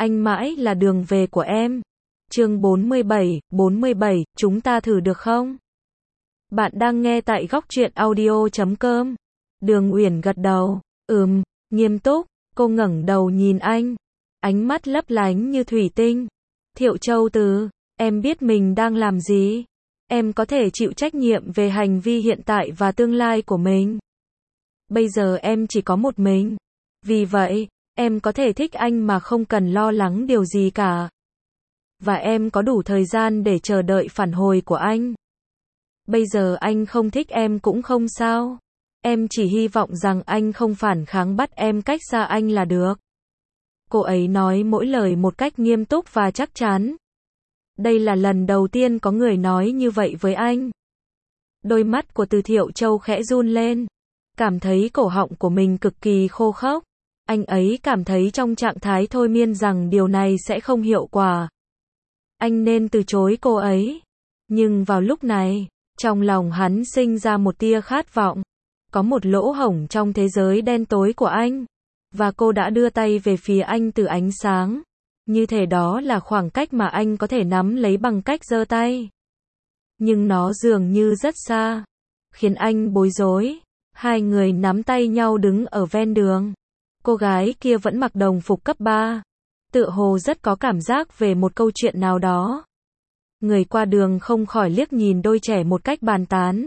anh mãi là đường về của em. Chương 47, chúng ta thử được không? Bạn đang nghe tại góc truyện audio.com. Đường Uyển gật đầu. Nghiêm túc. Cô ngẩng đầu nhìn anh. Ánh mắt lấp lánh như thủy tinh. Thiệu Châu Từ, em biết mình đang làm gì? Em có thể chịu trách nhiệm về hành vi hiện tại và tương lai của mình. Bây giờ em chỉ có một mình. Vì vậy, em có thể thích anh mà không cần lo lắng điều gì cả. Và em có đủ thời gian để chờ đợi phản hồi của anh. Bây giờ anh không thích em cũng không sao. Em chỉ hy vọng rằng anh không phản kháng bắt em cách xa anh là được. Cô ấy nói mỗi lời một cách nghiêm túc và chắc chắn. Đây là lần đầu tiên có người nói như vậy với anh. Đôi mắt của Từ Thiệu Châu khẽ run lên. Cảm thấy cổ họng của mình cực kỳ khô khốc. Anh ấy cảm thấy trong trạng thái thôi miên rằng điều này sẽ không hiệu quả. Anh nên từ chối cô ấy. Nhưng vào lúc này, trong lòng hắn sinh ra một tia khát vọng. Có một lỗ hổng trong thế giới đen tối của anh. Và cô đã đưa tay về phía anh từ ánh sáng. Như thể đó là khoảng cách mà anh có thể nắm lấy bằng cách giơ tay. Nhưng nó dường như rất xa. Khiến anh bối rối. Hai người nắm tay nhau đứng ở ven đường. Cô gái kia vẫn mặc đồng phục cấp 3. Tựa hồ rất có cảm giác về một câu chuyện nào đó. Người qua đường không khỏi liếc nhìn đôi trẻ một cách bàn tán.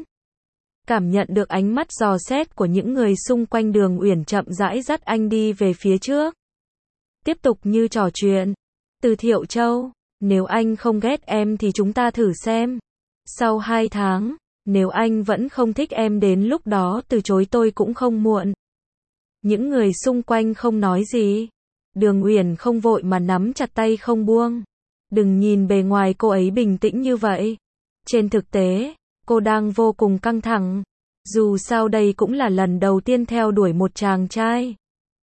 Cảm nhận được ánh mắt dò xét của những người xung quanh. Đường Uyển chậm rãi dắt anh đi về phía trước. Tiếp tục như trò chuyện. Từ Thiệu Châu, nếu anh không ghét em thì chúng ta thử xem. Sau 2 tháng, nếu anh vẫn không thích em đến lúc đó từ chối tôi cũng không muộn. Những người xung quanh không nói gì. Đường Uyển không vội mà nắm chặt tay không buông. Đừng nhìn bề ngoài cô ấy bình tĩnh như vậy. Trên thực tế, cô đang vô cùng căng thẳng. Dù sao đây cũng là lần đầu tiên theo đuổi một chàng trai.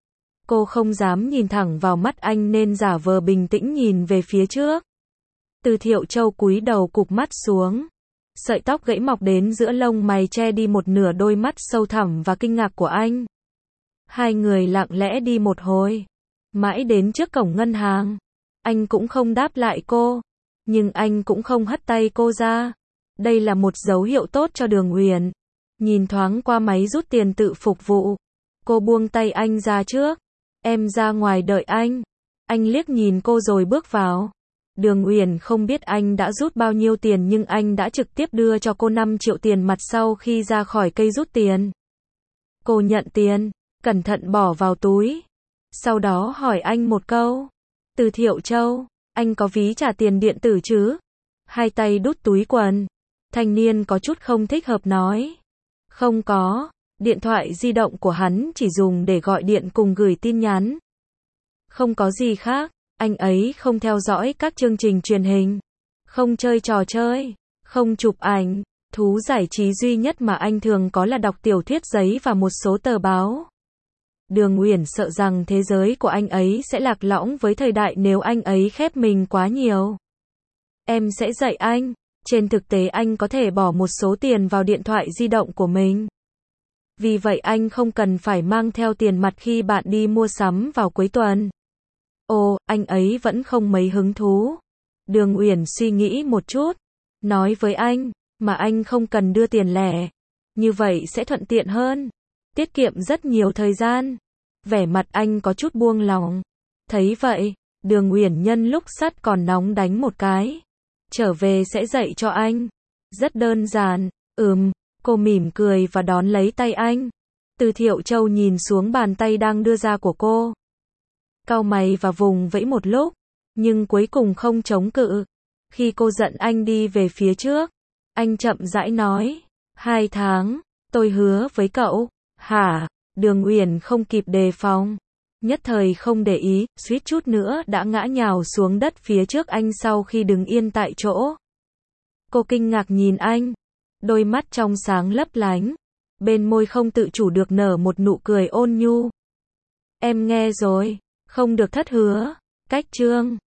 Cô không dám nhìn thẳng vào mắt anh nên giả vờ bình tĩnh nhìn về phía trước. Từ Thiệu Châu cúi đầu cụp mắt xuống. Sợi tóc gãy mọc đến giữa lông mày che đi một nửa đôi mắt sâu thẳm và kinh ngạc của anh. Hai người lặng lẽ đi một hồi. Mãi đến trước cổng ngân hàng. Anh cũng không đáp lại cô. Nhưng anh cũng không hất tay cô ra. Đây là một dấu hiệu tốt cho Đường Uyển. Nhìn thoáng qua máy rút tiền tự phục vụ. Cô buông tay anh ra trước. Em ra ngoài đợi anh. Anh liếc nhìn cô rồi bước vào. Đường Uyển không biết anh đã rút bao nhiêu tiền nhưng anh đã trực tiếp đưa cho cô 5 triệu tiền mặt sau khi ra khỏi cây rút tiền. Cô nhận tiền, cẩn thận bỏ vào túi. Sau đó hỏi anh một câu. Từ Thiệu Châu, anh có ví trả tiền điện tử chứ? Hai tay đút túi quần. Thanh niên có chút không thích hợp nói. Không có, điện thoại di động của hắn chỉ dùng để gọi điện cùng gửi tin nhắn. Không có gì khác, anh ấy không theo dõi các chương trình truyền hình, không chơi trò chơi, không chụp ảnh, thú giải trí duy nhất mà anh thường có là đọc tiểu thuyết giấy và một số tờ báo. Đường Uyển sợ rằng thế giới của anh ấy sẽ lạc lõng với thời đại nếu anh ấy khép mình quá nhiều. Em sẽ dạy anh. Trên thực tế anh có thể bỏ một số tiền vào điện thoại di động của mình. Vì vậy anh không cần phải mang theo tiền mặt khi bạn đi mua sắm vào cuối tuần. Ồ, anh ấy vẫn không mấy hứng thú. Đường Uyển suy nghĩ một chút. Nói với anh, mà anh không cần đưa tiền lẻ. Như vậy sẽ thuận tiện hơn. Tiết kiệm rất nhiều thời gian. Vẻ mặt anh có chút buông lỏng. Thấy vậy, Đường Uyển nhân lúc sắt còn nóng đánh một cái. Trở về sẽ dạy cho anh. Rất đơn giản. Cô mỉm cười và đón lấy tay anh. Từ Thiệu Châu nhìn xuống bàn tay đang đưa ra của cô. Cau mày và vùng vẫy một lúc. Nhưng cuối cùng không chống cự. Khi cô dẫn anh đi về phía trước. Anh chậm rãi nói. 2 tháng. Tôi hứa với cậu. Hả? Đường Uyển không kịp đề phòng. Nhất thời không để ý, suýt chút nữa đã ngã nhào xuống đất phía trước anh sau khi đứng yên tại chỗ. Cô kinh ngạc nhìn anh. Đôi mắt trong sáng lấp lánh. Bên môi không tự chủ được nở một nụ cười ôn nhu. Em nghe rồi. Không được thất hứa. Cách chương.